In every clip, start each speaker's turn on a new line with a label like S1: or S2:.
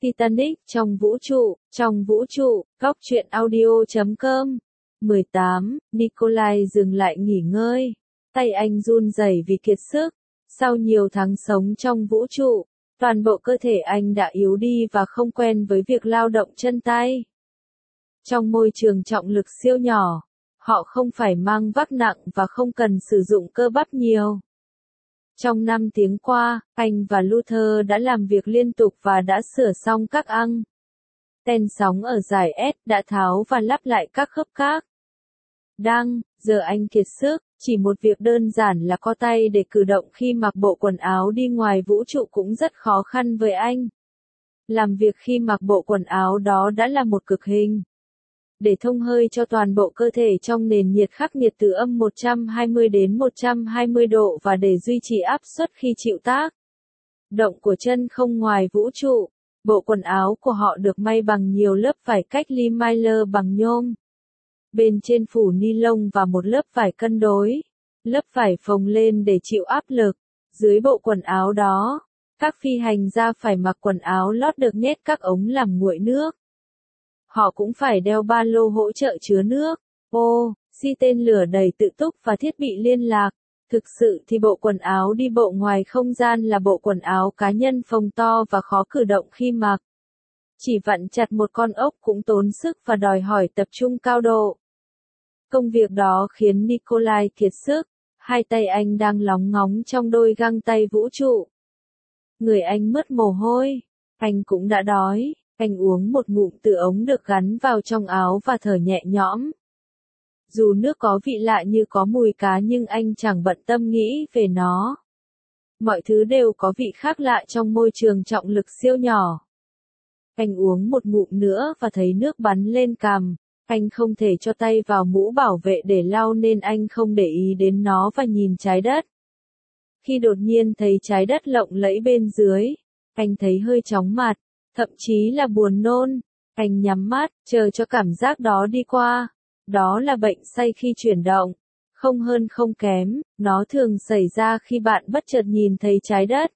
S1: Titanic trong vũ trụ, góc truyện audio.com. 18, Nikolai dừng lại nghỉ ngơi. Tay anh run rẩy vì kiệt sức. Sau nhiều tháng sống trong vũ trụ, toàn bộ cơ thể anh đã yếu đi và không quen với việc lao động chân tay. Trong môi trường trọng lực siêu nhỏ, họ không phải mang vác nặng và không cần sử dụng cơ bắp nhiều. Trong 5 tiếng qua, anh và Luther đã làm việc liên tục và đã sửa xong các ten sóng ở giải S, đã tháo và lắp lại các khớp khác. Giờ anh kiệt sức, chỉ một việc đơn giản là co tay để cử động khi mặc bộ quần áo đi ngoài vũ trụ cũng rất khó khăn với anh. Làm việc khi mặc bộ quần áo đó đã là một cực hình. Để thông hơi cho toàn bộ cơ thể trong nền nhiệt khắc nghiệt từ âm 120 đến 120 độ và để duy trì áp suất khi chịu tác động của chân không ngoài vũ trụ, bộ quần áo của họ được may bằng nhiều lớp vải cách ly mylar bằng nhôm. Bên trên phủ ni lông và một lớp vải cân đối. Lớp vải phồng lên để chịu áp lực. Dưới bộ quần áo đó, các phi hành gia phải mặc quần áo lót được nhét các ống làm nguội nước. Họ cũng phải đeo ba lô hỗ trợ chứa nước, tên lửa đầy tự túc và thiết bị liên lạc. Thực sự thì bộ quần áo đi bộ ngoài không gian là bộ quần áo cá nhân phồng to và khó cử động khi mặc. Chỉ vặn chặt một con ốc cũng tốn sức và đòi hỏi tập trung cao độ. Công việc đó khiến Nikolai kiệt sức, hai tay anh đang lóng ngóng trong đôi găng tay vũ trụ. Người anh mướt mồ hôi, anh cũng đã đói, anh uống một ngụm từ ống được gắn vào trong áo và thở nhẹ nhõm. Dù nước có vị lạ như có mùi cá nhưng anh chẳng bận tâm nghĩ về nó. Mọi thứ đều có vị khác lạ trong môi trường trọng lực siêu nhỏ. Anh uống một ngụm nữa và thấy nước bắn lên cằm. Anh không thể cho tay vào mũ bảo vệ để lau nên anh không để ý đến nó và nhìn trái đất. Khi đột nhiên thấy trái đất lộng lẫy bên dưới, anh thấy hơi chóng mặt, thậm chí là buồn nôn. Anh nhắm mắt, chờ cho cảm giác đó đi qua. Đó là bệnh say khi chuyển động. Không hơn không kém, nó thường xảy ra khi bạn bất chợt nhìn thấy trái đất.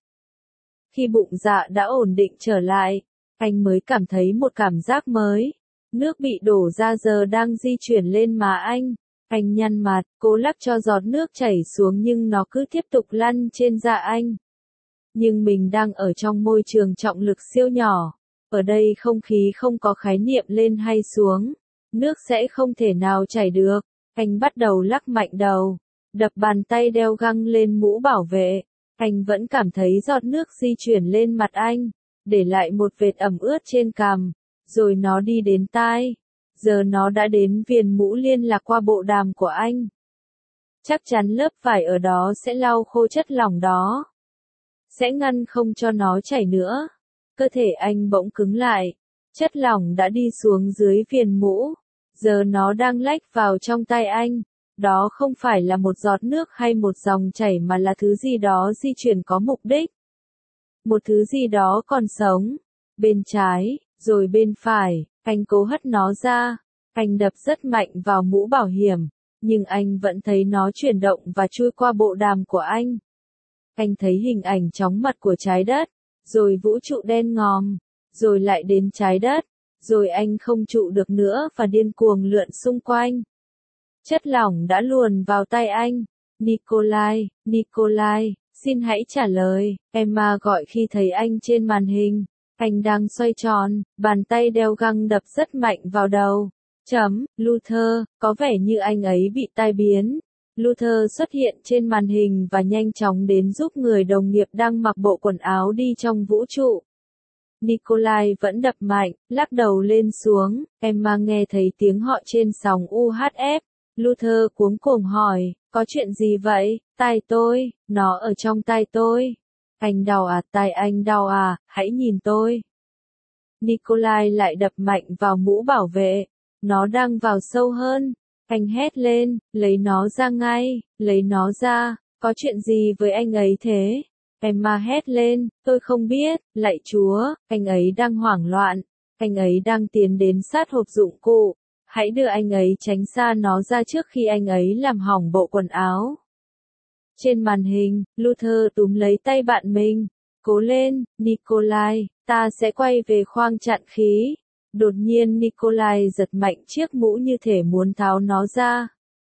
S1: Khi bụng dạ đã ổn định trở lại, anh mới cảm thấy một cảm giác mới. Nước bị đổ ra giờ đang di chuyển lên má anh. Anh nhăn mặt, cố lắc cho giọt nước chảy xuống nhưng nó cứ tiếp tục lăn trên da anh. Nhưng mình đang ở trong môi trường trọng lực siêu nhỏ. Ở đây không khí không có khái niệm lên hay xuống. Nước sẽ không thể nào chảy được. Anh bắt đầu lắc mạnh đầu. Đập bàn tay đeo găng lên mũ bảo vệ. Anh vẫn cảm thấy giọt nước di chuyển lên mặt anh. Để lại một vệt ẩm ướt trên cằm. Rồi nó đi đến tai. Giờ nó đã đến viền mũ liên lạc qua bộ đàm của anh. Chắc chắn lớp vải ở đó sẽ lau khô chất lỏng đó. Sẽ ngăn không cho nó chảy nữa. Cơ thể anh bỗng cứng lại. Chất lỏng đã đi xuống dưới viền mũ. Giờ nó đang lách vào trong tay anh. Đó không phải là một giọt nước hay một dòng chảy mà là thứ gì đó di chuyển có mục đích. Một thứ gì đó còn sống. Bên trái, rồi bên phải, anh cố hất nó ra. Anh đập rất mạnh vào mũ bảo hiểm, nhưng anh vẫn thấy nó chuyển động và chui qua bộ đàm của anh. Anh thấy hình ảnh chóng mặt của trái đất, rồi vũ trụ đen ngòm, rồi lại đến trái đất, rồi anh không trụ được nữa và điên cuồng lượn xung quanh. Chất lỏng đã luồn vào tay anh. Nikolai, xin hãy trả lời, Emma gọi khi thấy anh trên màn hình. Anh đang xoay tròn, bàn tay đeo găng đập rất mạnh vào đầu. Luther, có vẻ như anh ấy bị tai biến. Luther xuất hiện trên màn hình và nhanh chóng đến giúp người đồng nghiệp đang mặc bộ quần áo đi trong vũ trụ. Nikolai vẫn đập mạnh, lắc đầu lên xuống. Emma nghe thấy tiếng họ trên sóng UHF. Luther cuống cuồng hỏi, có chuyện gì vậy? Tai tôi, nó ở trong tai tôi. Anh đau à, tai anh đau à, hãy nhìn tôi. Nikolai lại đập mạnh vào mũ bảo vệ. Nó đang vào sâu hơn. Anh hét lên, lấy nó ra ngay, lấy nó ra, có chuyện gì với anh ấy thế? Emma hét lên, tôi không biết, lạy Chúa, anh ấy đang hoảng loạn. Anh ấy đang tiến đến sát hộp dụng cụ. Hãy đưa anh ấy tránh xa nó ra trước khi anh ấy làm hỏng bộ quần áo. Trên màn hình, Luther túm lấy tay bạn mình. Cố lên, Nikolai, Ta sẽ quay về khoang chặn khí. Đột nhiên Nikolai giật mạnh chiếc mũ như thể muốn tháo nó ra.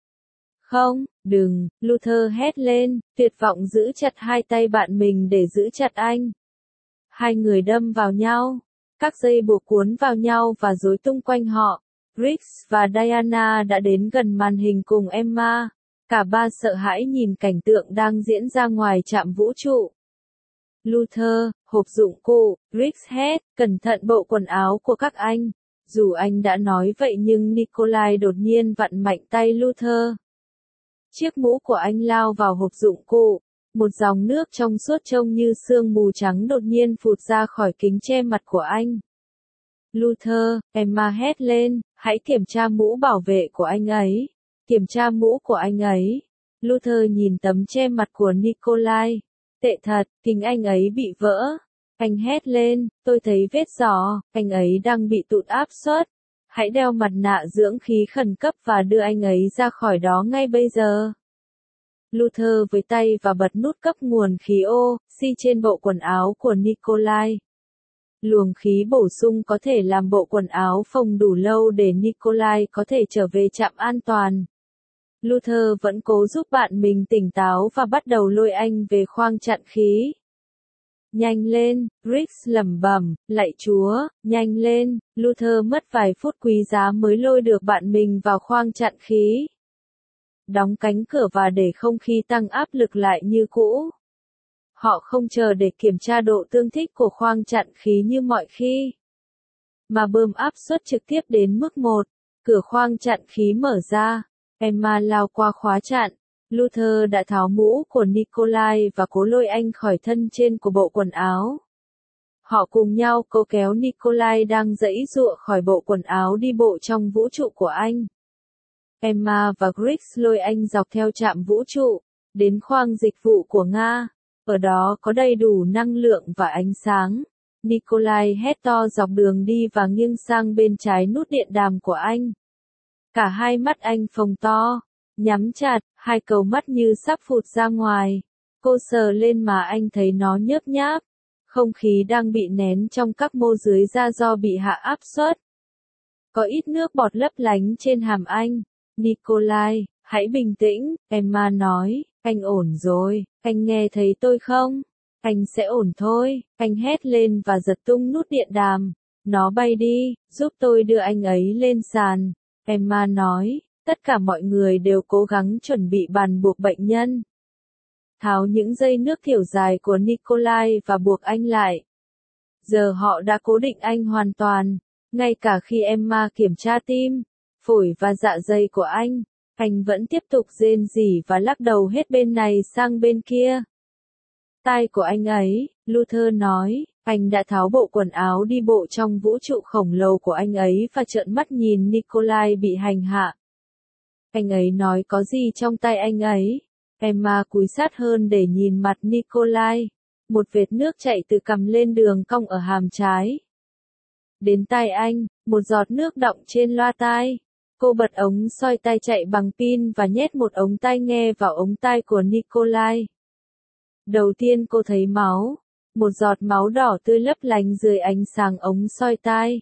S1: Không, đừng, Luther hét lên, tuyệt vọng giữ chặt hai tay bạn mình để giữ chặt anh. Hai người đâm vào nhau, các dây buộc cuốn vào nhau và rối tung quanh họ. Riggs và Diana đã đến gần màn hình cùng Emma. Cả ba sợ hãi nhìn cảnh tượng đang diễn ra ngoài trạm vũ trụ. Luther, hộp dụng cụ, Riggs hét, cẩn thận bộ quần áo của các anh. Dù anh đã nói vậy nhưng Nikolai đột nhiên vặn mạnh tay Luther. Chiếc mũ của anh lao vào hộp dụng cụ. Một dòng nước trong suốt trông như sương mù trắng đột nhiên phụt ra khỏi kính che mặt của anh. Luther, Emma hét lên, hãy kiểm tra mũ bảo vệ của anh ấy. Kiểm tra mũ của anh ấy. Luther nhìn tấm che mặt của Nikolai. Tệ thật, kính anh ấy bị vỡ. Anh hét lên, tôi thấy vết giò, anh ấy đang bị tụt áp suất. Hãy đeo mặt nạ dưỡng khí khẩn cấp và đưa anh ấy ra khỏi đó ngay bây giờ. Luther với tay và bật nút cấp nguồn khí oxy trên bộ quần áo của Nikolai. Luồng khí bổ sung có thể làm bộ quần áo phồng đủ lâu để Nikolai có thể trở về trạm an toàn. Luther vẫn cố giúp bạn mình tỉnh táo và bắt đầu lôi anh về khoang chặn khí. Nhanh lên, Riggs lẩm bẩm, lạy Chúa, nhanh lên, Luther mất vài phút quý giá mới lôi được bạn mình vào khoang chặn khí. Đóng cánh cửa và để không khí tăng áp lực lại như cũ. Họ không chờ để kiểm tra độ tương thích của khoang chặn khí như mọi khi, mà bơm áp suất trực tiếp đến mức 1. Cửa khoang chặn khí mở ra. Emma lao qua khóa chặn. Luther đã tháo mũ của Nikolai và cố lôi anh khỏi thân trên của bộ quần áo. Họ cùng nhau cố kéo Nikolai đang giãy giụa khỏi bộ quần áo đi bộ trong vũ trụ của anh. Emma và Griggs lôi anh dọc theo trạm vũ trụ, đến khoang dịch vụ của Nga. Ở đó có đầy đủ năng lượng và ánh sáng. Nikolai hét to dọc đường đi và nghiêng sang bên trái nút điện đàm của anh. Cả hai mắt anh phồng to, nhắm chặt, hai cầu mắt như sắp phụt ra ngoài. Cô sờ lên mà anh thấy nó nhớp nháp. Không khí đang bị nén trong các mô dưới da do bị hạ áp suất. Có ít nước bọt lấp lánh trên hàm anh. Nikolai, hãy bình tĩnh, Emma nói, anh ổn rồi, anh nghe thấy tôi không? Anh sẽ ổn thôi, anh hét lên và giật tung nút điện đàm. Nó bay đi, giúp tôi đưa anh ấy lên sàn. Emma nói, tất cả mọi người đều cố gắng chuẩn bị bàn buộc bệnh nhân. Tháo những dây nước tiểu dài của Nikolai và buộc anh lại. Giờ họ đã cố định anh hoàn toàn, ngay cả khi Emma kiểm tra tim, phổi và dạ dày của anh vẫn tiếp tục rên rỉ và lắc đầu hết bên này sang bên kia. Tai của anh ấy, Luther nói, anh đã tháo bộ quần áo đi bộ trong vũ trụ khổng lồ của anh ấy và trợn mắt nhìn Nikolai bị hành hạ. Anh ấy nói có gì trong tay anh ấy? Emma cúi sát hơn để nhìn mặt Nikolai. Một vệt nước chảy từ cằm lên đường cong ở hàm trái. Đến tai anh, một giọt nước đọng trên loa tai. Cô bật ống soi tai chạy bằng pin và nhét một ống tai nghe vào ống tai của Nikolai. Đầu tiên cô thấy máu. Một giọt máu đỏ tươi lấp lánh dưới ánh sáng ống soi tai.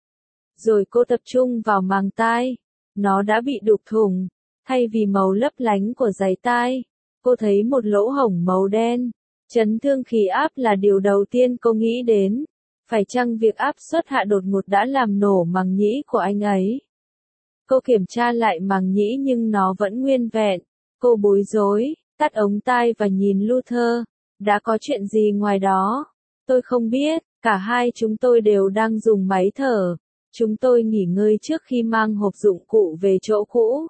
S1: Rồi cô tập trung vào màng tai. Nó đã bị đục thủng. Thay vì màu lấp lánh của giấy tai, cô thấy một lỗ hổng màu đen. Chấn thương khí áp là điều đầu tiên cô nghĩ đến. Phải chăng việc áp suất hạ đột ngột đã làm nổ màng nhĩ của anh ấy? Cô kiểm tra lại màng nhĩ nhưng nó vẫn nguyên vẹn. Cô bối rối, tắt ống tai và nhìn Luther. Đã có chuyện gì ngoài đó? Tôi không biết, cả hai chúng tôi đều đang dùng máy thở. Chúng tôi nghỉ ngơi trước khi mang hộp dụng cụ về chỗ cũ.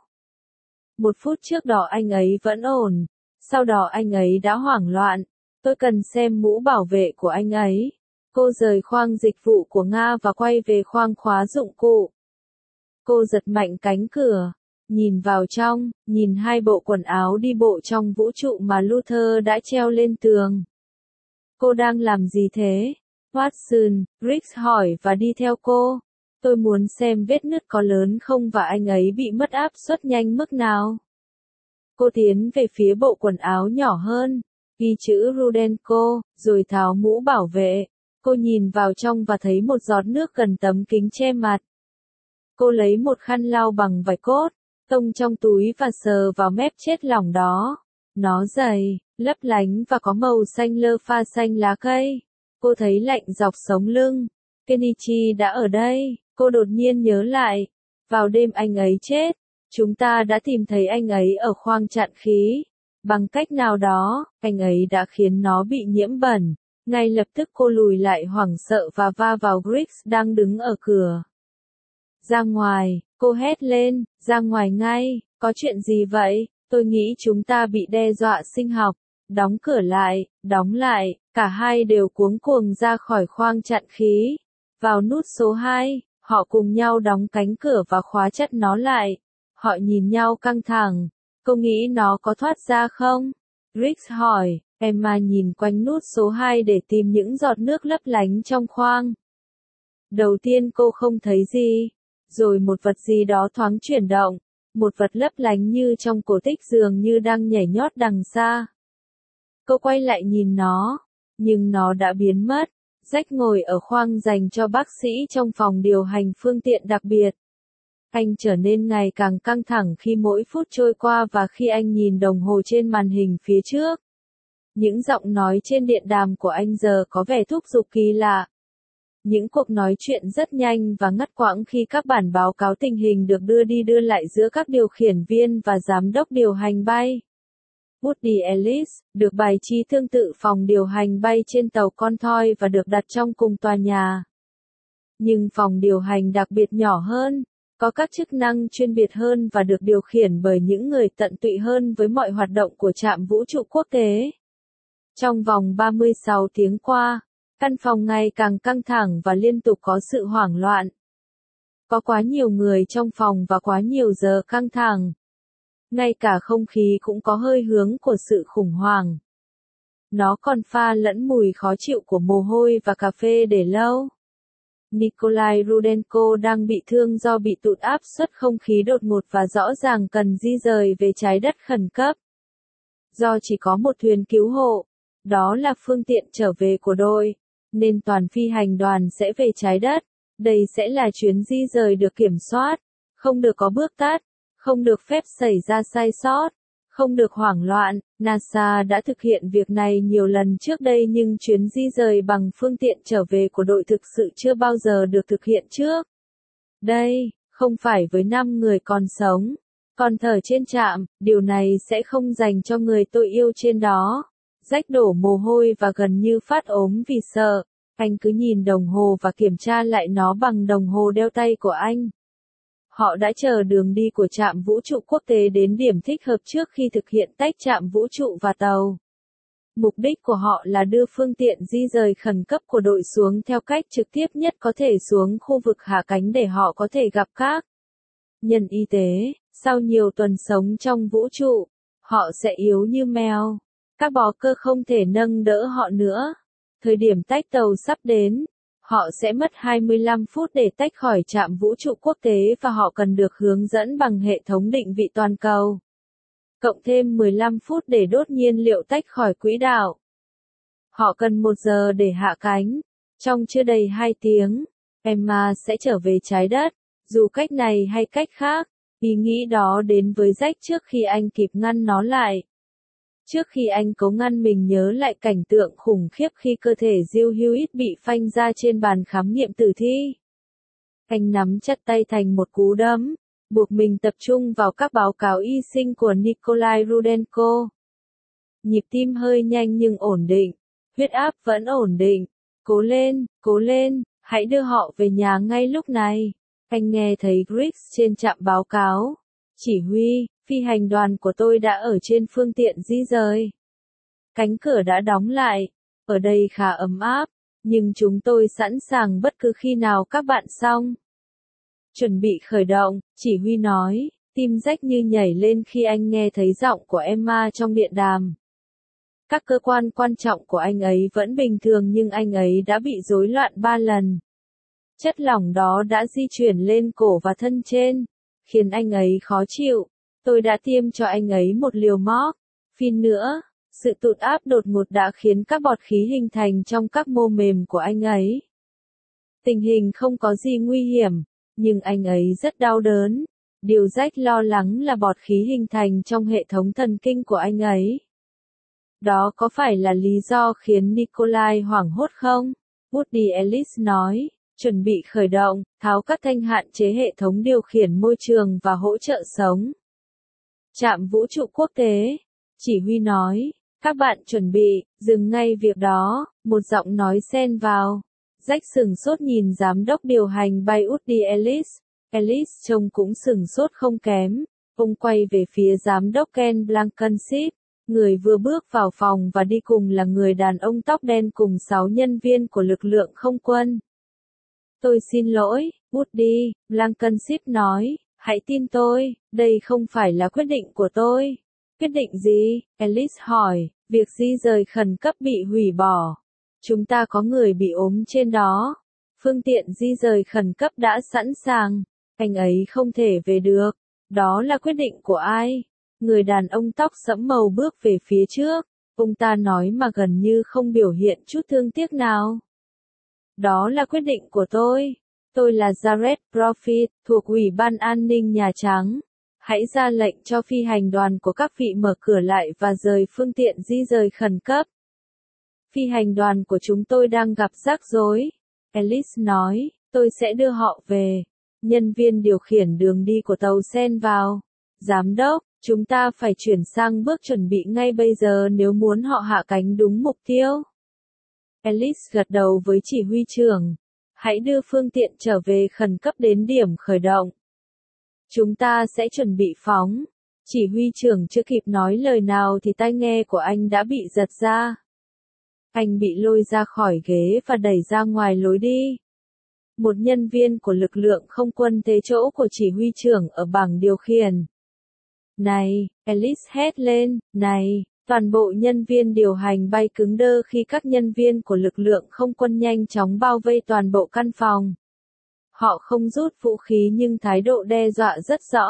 S1: 1 phút trước đó anh ấy vẫn ổn. Sau đó anh ấy đã hoảng loạn. Tôi cần xem mũ bảo vệ của anh ấy. Cô rời khoang dịch vụ của Nga và quay về khoang khóa dụng cụ. Cô giật mạnh cánh cửa. Nhìn vào trong, nhìn hai bộ quần áo đi bộ trong vũ trụ mà Luther đã treo lên tường. Cô đang làm gì thế? Watson, Riggs hỏi và đi theo cô. Tôi muốn xem vết nứt có lớn không và anh ấy bị mất áp suất nhanh mức nào. Cô tiến về phía bộ quần áo nhỏ hơn, ghi chữ Rudenko, rồi tháo mũ bảo vệ. Cô nhìn vào trong và thấy một giọt nước gần tấm kính che mặt. Cô lấy một khăn lau bằng vải cốt, tông trong túi và sờ vào mép chết lỏng đó. Nó dày, lấp lánh và có màu xanh lơ pha xanh lá cây. Cô thấy lạnh dọc sống lưng. Kenichi đã ở đây, cô đột nhiên nhớ lại. Vào đêm anh ấy chết, chúng ta đã tìm thấy anh ấy ở khoang chặn khí. Bằng cách nào đó, anh ấy đã khiến nó bị nhiễm bẩn. Ngay lập tức cô lùi lại hoảng sợ và va vào Griggs đang đứng ở cửa. Ra ngoài, cô hét lên, ra ngoài ngay, có chuyện gì vậy? Tôi nghĩ chúng ta bị đe dọa sinh học. Đóng cửa lại, đóng lại, cả hai đều cuống cuồng ra khỏi khoang chặn khí. Vào nút số 2, họ cùng nhau đóng cánh cửa và khóa chặt nó lại. Họ nhìn nhau căng thẳng. Cô nghĩ nó có thoát ra không? Griggs hỏi. Emma nhìn quanh nút số 2 để tìm những giọt nước lấp lánh trong khoang. Đầu tiên cô không thấy gì. Rồi một vật gì đó thoáng chuyển động. Một vật lấp lánh như trong cổ tích dường như đang nhảy nhót đằng xa. Cô quay lại nhìn nó. Nhưng nó đã biến mất. Jack ngồi ở khoang dành cho bác sĩ trong phòng điều hành phương tiện đặc biệt. Anh trở nên ngày càng căng thẳng khi mỗi phút trôi qua và khi anh nhìn đồng hồ trên màn hình phía trước. Những giọng nói trên điện đàm của anh giờ có vẻ thúc giục kỳ lạ. Những cuộc nói chuyện rất nhanh và ngắt quãng khi các bản báo cáo tình hình được đưa đi đưa lại giữa các điều khiển viên và giám đốc điều hành bay. Woody Ellis, được bài trí tương tự phòng điều hành bay trên tàu con thoi và được đặt trong cùng tòa nhà. Nhưng phòng điều hành đặc biệt nhỏ hơn, có các chức năng chuyên biệt hơn và được điều khiển bởi những người tận tụy hơn với mọi hoạt động của trạm vũ trụ quốc tế. Trong vòng 36 tiếng qua, căn phòng ngày càng căng thẳng và liên tục có sự hoảng loạn. Có quá nhiều người trong phòng và quá nhiều giờ căng thẳng. Ngay cả không khí cũng có hơi hướng của sự khủng hoảng. Nó còn pha lẫn mùi khó chịu của mồ hôi và cà phê để lâu. Nikolai Rudenko đang bị thương do bị tụt áp suất không khí đột ngột và rõ ràng cần di rời về trái đất khẩn cấp. Do chỉ có một thuyền cứu hộ, đó là phương tiện trở về của đội, nên toàn phi hành đoàn sẽ về trái đất. Đây sẽ là chuyến di rời được kiểm soát, không được có bước tắt, không được phép xảy ra sai sót, không được hoảng loạn. NASA đã thực hiện việc này nhiều lần trước đây nhưng chuyến di rời bằng phương tiện trở về của đội thực sự chưa bao giờ được thực hiện trước. Đây, không phải với 5 người còn sống, còn thở trên trạm, điều này sẽ không dành cho người tôi yêu trên đó. Jack đổ mồ hôi và gần như phát ốm vì sợ. Anh cứ nhìn đồng hồ và kiểm tra lại nó bằng đồng hồ đeo tay của anh. Họ đã chờ đường đi của trạm vũ trụ quốc tế đến điểm thích hợp trước khi thực hiện tách trạm vũ trụ và tàu. Mục đích của họ là đưa phương tiện di rời khẩn cấp của đội xuống theo cách trực tiếp nhất có thể xuống khu vực hạ cánh để họ có thể gặp các nhân y tế. Sau nhiều tuần sống trong vũ trụ, họ sẽ yếu như mèo. Các bó cơ không thể nâng đỡ họ nữa. Thời điểm tách tàu sắp đến. Họ sẽ mất 25 phút để tách khỏi trạm vũ trụ quốc tế và họ cần được hướng dẫn bằng hệ thống định vị toàn cầu. Cộng thêm 15 phút để đốt nhiên liệu tách khỏi quỹ đạo. Họ cần 1 giờ để hạ cánh. Trong chưa đầy 2 tiếng, Emma sẽ trở về trái đất. Dù cách này hay cách khác, ý nghĩ đó đến với Jack trước khi anh kịp ngăn nó lại. Trước khi anh cố ngăn mình nhớ lại cảnh tượng khủng khiếp khi cơ thể Jill Hewitt bị phanh ra trên bàn khám nghiệm tử thi. Anh nắm chặt tay thành một cú đấm, buộc mình tập trung vào các báo cáo y sinh của Nikolai Rudenko. Nhịp tim hơi nhanh nhưng ổn định, huyết áp vẫn ổn định. Cố lên, hãy đưa họ về nhà ngay lúc này. Anh nghe thấy Griggs trên trạm báo cáo. Chỉ huy, phi hành đoàn của tôi đã ở trên phương tiện di rời. Cánh cửa đã đóng lại. Ở đây khá ấm áp, nhưng chúng tôi sẵn sàng bất cứ khi nào các bạn xong. Chuẩn bị khởi động, chỉ huy nói, tim Jack như nhảy lên khi anh nghe thấy giọng của Emma trong điện đàm. Các cơ quan quan trọng của anh ấy vẫn bình thường nhưng anh ấy đã bị rối loạn 3 lần. Chất lỏng đó đã di chuyển lên cổ và thân trên, khiến anh ấy khó chịu. Tôi đã tiêm cho anh ấy một liều morphine nữa. Sự tụt áp đột ngột đã khiến các bọt khí hình thành trong các mô mềm của anh ấy. Tình hình không có gì nguy hiểm, nhưng anh ấy rất đau đớn. Điều Jack lo lắng là bọt khí hình thành trong hệ thống thần kinh của anh ấy. Đó có phải là lý do khiến Nikolai hoảng hốt không? Woody Ellis nói, chuẩn bị khởi động, tháo các thanh hạn chế hệ thống điều khiển môi trường và hỗ trợ sống. Trạm vũ trụ quốc tế, chỉ huy nói, các bạn chuẩn bị, dừng ngay việc đó, một giọng nói xen vào. Jack sửng sốt nhìn giám đốc điều hành bay Woody Ellis. Ellis trông cũng sửng sốt không kém. Ông quay về phía giám đốc Ken Blankenship. Người vừa bước vào phòng và đi cùng là người đàn ông tóc đen cùng 6 nhân viên của lực lượng không quân. Tôi xin lỗi, Woody, Blankenship nói, hãy tin tôi, đây không phải là quyết định của tôi. Quyết định gì? Ellis hỏi, việc di rời khẩn cấp bị hủy bỏ. Chúng ta có người bị ốm trên đó. Phương tiện di rời khẩn cấp đã sẵn sàng. Anh ấy không thể về được. Đó là quyết định của ai? Người đàn ông tóc sẫm màu bước về phía trước. Ông ta nói mà gần như không biểu hiện chút thương tiếc nào. Đó là quyết định của tôi. Tôi là Jared Profit, thuộc Ủy ban An ninh Nhà Trắng. Hãy ra lệnh cho phi hành đoàn của các vị mở cửa lại và rời phương tiện di rời khẩn cấp. Phi hành đoàn của chúng tôi đang gặp rắc rối. Ellis nói, tôi sẽ đưa họ về. Nhân viên điều khiển đường đi của tàu xen vào. Giám đốc, chúng ta phải chuyển sang bước chuẩn bị ngay bây giờ nếu muốn họ hạ cánh đúng mục tiêu. Ellis gật đầu với chỉ huy trưởng. Hãy đưa phương tiện trở về khẩn cấp đến điểm khởi động. Chúng ta sẽ chuẩn bị phóng. Chỉ huy trưởng chưa kịp nói lời nào thì tai nghe của anh đã bị giật ra. Anh bị lôi ra khỏi ghế và đẩy ra ngoài lối đi. Một nhân viên của lực lượng không quân thế chỗ của chỉ huy trưởng ở bảng điều khiển. Này, Ellis hét lên, này, toàn bộ nhân viên điều hành bay cứng đơ khi các nhân viên của lực lượng không quân nhanh chóng bao vây toàn bộ căn phòng. Họ không rút vũ khí nhưng thái độ đe dọa rất rõ.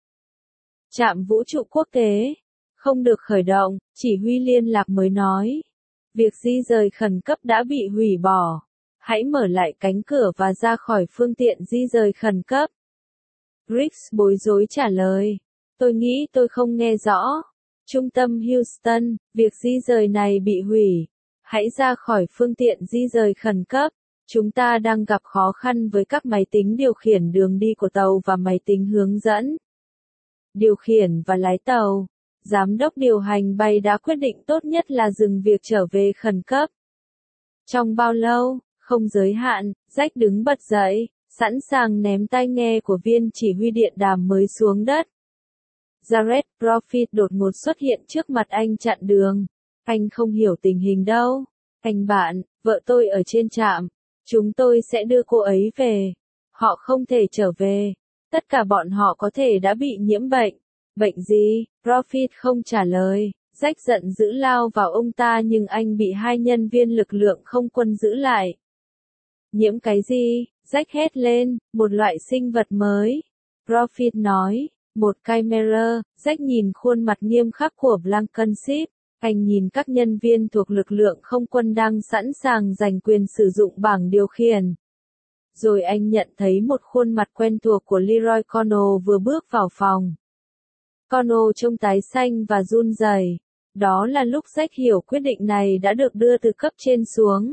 S1: Trạm vũ trụ quốc tế, không được khởi động, chỉ huy liên lạc mới nói. Việc di rời khẩn cấp đã bị hủy bỏ. Hãy mở lại cánh cửa và ra khỏi phương tiện di rời khẩn cấp. Briggs bối rối trả lời. Tôi nghĩ tôi không nghe rõ. Trung tâm Houston, việc di rời này bị hủy. Hãy ra khỏi phương tiện di rời khẩn cấp. Chúng ta đang gặp khó khăn với các máy tính điều khiển đường đi của tàu và máy tính hướng dẫn. Điều khiển và lái tàu. Giám đốc điều hành bay đã quyết định tốt nhất là dừng việc trở về khẩn cấp. Trong bao lâu? Không giới hạn, Jack đứng bật dậy, sẵn sàng ném tai nghe của viên chỉ huy điện đàm mới xuống đất. Jared Profit đột ngột xuất hiện trước mặt anh chặn đường. Anh không hiểu tình hình đâu. Anh bạn, vợ tôi ở trên trạm. Chúng tôi sẽ đưa cô ấy về. Họ không thể trở về. Tất cả bọn họ có thể đã bị nhiễm bệnh. Bệnh gì? Profit không trả lời. Jack giận dữ lao vào ông ta nhưng anh bị 2 nhân viên lực lượng không quân giữ lại. Nhiễm cái gì? Jack hét lên, một loại sinh vật mới. Profit nói, một chimera. Jack nhìn khuôn mặt nghiêm khắc của Blankenship. Anh nhìn các nhân viên thuộc lực lượng không quân đang sẵn sàng giành quyền sử dụng bảng điều khiển. Rồi anh nhận thấy một khuôn mặt quen thuộc của Leroy Connell vừa bước vào phòng. Connell trông tái xanh và run rẩy. Đó là lúc Jack hiểu quyết định này đã được đưa từ cấp trên xuống.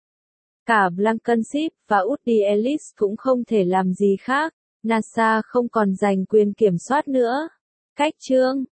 S1: Cả Blankenship và Woody Ellis cũng không thể làm gì khác. NASA không còn giành quyền kiểm soát nữa. Cách chương